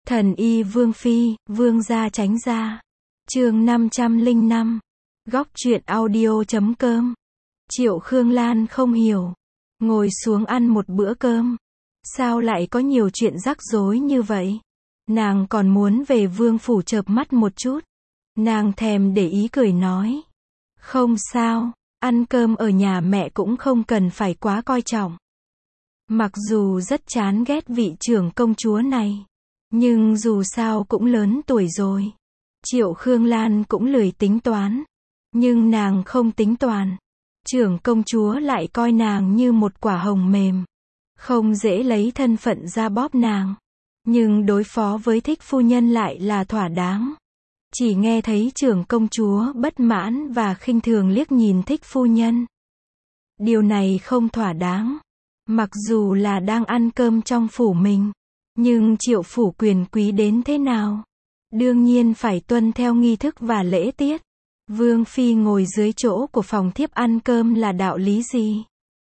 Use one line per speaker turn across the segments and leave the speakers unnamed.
Thần y Vương Phi, Vương gia tránh gia. Chương 505. Góc truyện audio.com. Triệu Khương Lan không hiểu. Ngồi xuống ăn một bữa cơm. Sao lại có nhiều chuyện rắc rối như vậy? Nàng còn muốn về vương phủ chợp mắt một chút. Nàng thèm để ý cười nói. Không sao, ăn cơm ở nhà mẹ cũng không cần phải quá coi trọng. Mặc dù rất chán ghét vị trưởng công chúa này, nhưng dù sao cũng lớn tuổi rồi. Triệu Khương Lan cũng lười tính toán. Nhưng nàng không tính toán. Trưởng công chúa lại coi nàng như một quả hồng mềm. Không dễ lấy thân phận ra bóp nàng. Nhưng đối phó với thích phu nhân lại là thỏa đáng. Chỉ nghe thấy trưởng công chúa bất mãn và khinh thường liếc nhìn thích phu nhân. Điều này không thỏa đáng. Mặc dù là đang ăn cơm trong phủ mình, nhưng Triệu phủ quyền quý đến thế nào? Đương nhiên phải tuân theo nghi thức và lễ tiết. Vương Phi ngồi dưới chỗ của phòng thiếp ăn cơm là đạo lý gì?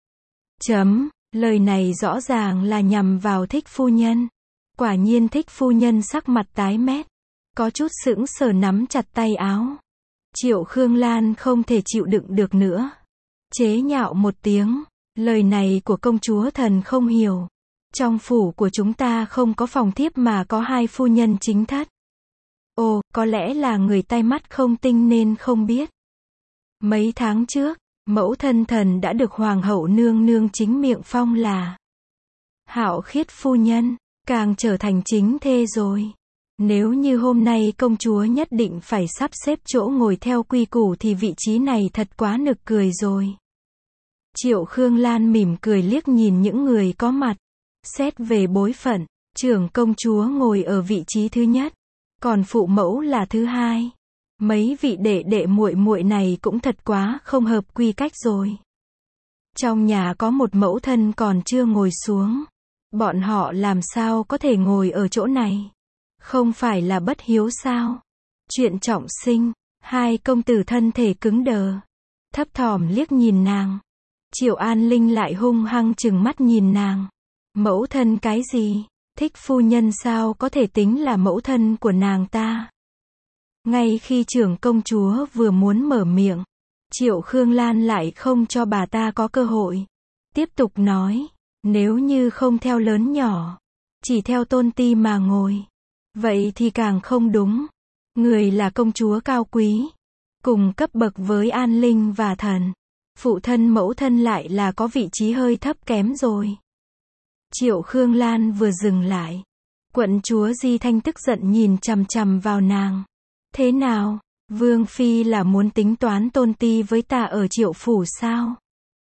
Lời này rõ ràng là nhằm vào thích phu nhân. Quả nhiên thích phu nhân sắc mặt tái mét. Có chút sững sờ nắm chặt tay áo. Triệu Khương Lan không thể chịu đựng được nữa. Chế nhạo một tiếng. Lời này của công chúa thần không hiểu. Trong phủ của chúng ta không có phòng thiếp mà có hai phu nhân chính thất. Ồ, có lẽ là người tai mắt không tinh nên không biết. Mấy tháng trước, mẫu thân thần đã được hoàng hậu nương nương chính miệng phong là Hạo Khiết phu nhân, càng trở thành chính thê rồi. Nếu như hôm nay công chúa nhất định phải sắp xếp chỗ ngồi theo quy củ thì vị trí này thật quá nực cười rồi. Triệu Khương Lan mỉm cười liếc nhìn những người có mặt. Xét về bối phận, trưởng công chúa ngồi ở vị trí thứ nhất, còn phụ mẫu là thứ hai. Mấy vị đệ đệ muội muội này cũng thật quá không hợp quy cách rồi. Trong nhà có một mẫu thân còn chưa ngồi xuống. Bọn họ làm sao có thể ngồi ở chỗ này? Không phải là bất hiếu sao? Chuyện trọng sinh, hai công tử thân thể cứng đờ. Thấp thỏm liếc nhìn nàng. Triệu An Linh lại hung hăng trừng mắt nhìn nàng. Mẫu thân cái gì? Thích phu nhân sao có thể tính là mẫu thân của nàng ta? Ngay khi trưởng công chúa vừa muốn mở miệng, Triệu Khương Lan lại không cho bà ta có cơ hội. Tiếp tục nói, nếu như không theo lớn nhỏ, chỉ theo tôn ti mà ngồi, vậy thì càng không đúng. Người là công chúa cao quý, cùng cấp bậc với An Linh và thần. Phụ thân mẫu thân lại là có vị trí hơi thấp kém rồi. Triệu Khương Lan vừa dừng lại. Quận chúa Di Thanh tức giận nhìn chằm chằm vào nàng. Thế nào? Vương Phi là muốn tính toán tôn ti với ta ở Triệu phủ sao?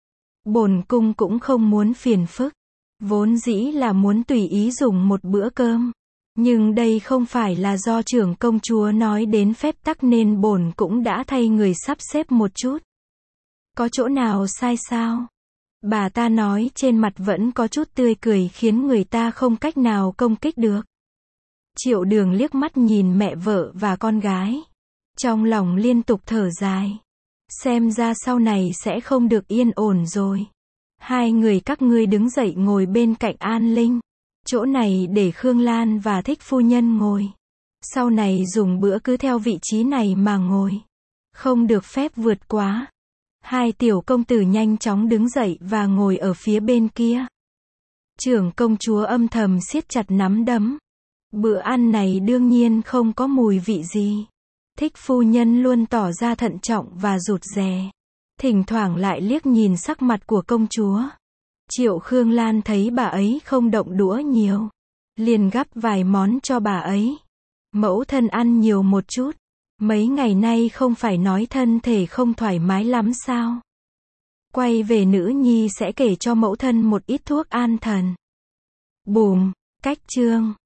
Bổn cung cũng không muốn phiền phức. Vốn dĩ là muốn tùy ý dùng một bữa cơm. Nhưng đây không phải là do trưởng công chúa nói đến phép tắc nên bổn cũng đã thay người sắp xếp một chút. Có chỗ nào sai sao? Bà ta nói trên mặt vẫn có chút tươi cười khiến người ta không cách nào công kích được. Triệu Đường liếc mắt nhìn mẹ vợ và con gái. Trong lòng liên tục thở dài. Xem ra sau này sẽ không được yên ổn rồi. Hai người các ngươi đứng dậy ngồi bên cạnh An Linh. Chỗ này để Khương Lan và thích phu nhân ngồi. Sau này dùng bữa cứ theo vị trí này mà ngồi. Không được phép vượt quá. Hai tiểu công tử nhanh chóng đứng dậy và ngồi ở phía bên kia. Trưởng công chúa âm thầm siết chặt nắm đấm. Bữa ăn này đương nhiên không có mùi vị gì. Thích phu nhân luôn tỏ ra thận trọng và rụt rè. Thỉnh thoảng lại liếc nhìn sắc mặt của công chúa. Triệu Khương Lan thấy bà ấy không động đũa nhiều, liền gắp vài món cho bà ấy. Mẫu thân ăn nhiều một chút. Mấy ngày nay không phải nói thân thể không thoải mái lắm sao? Quay về nữ nhi sẽ kể cho mẫu thân một ít thuốc an thần. Bùm, cách chương.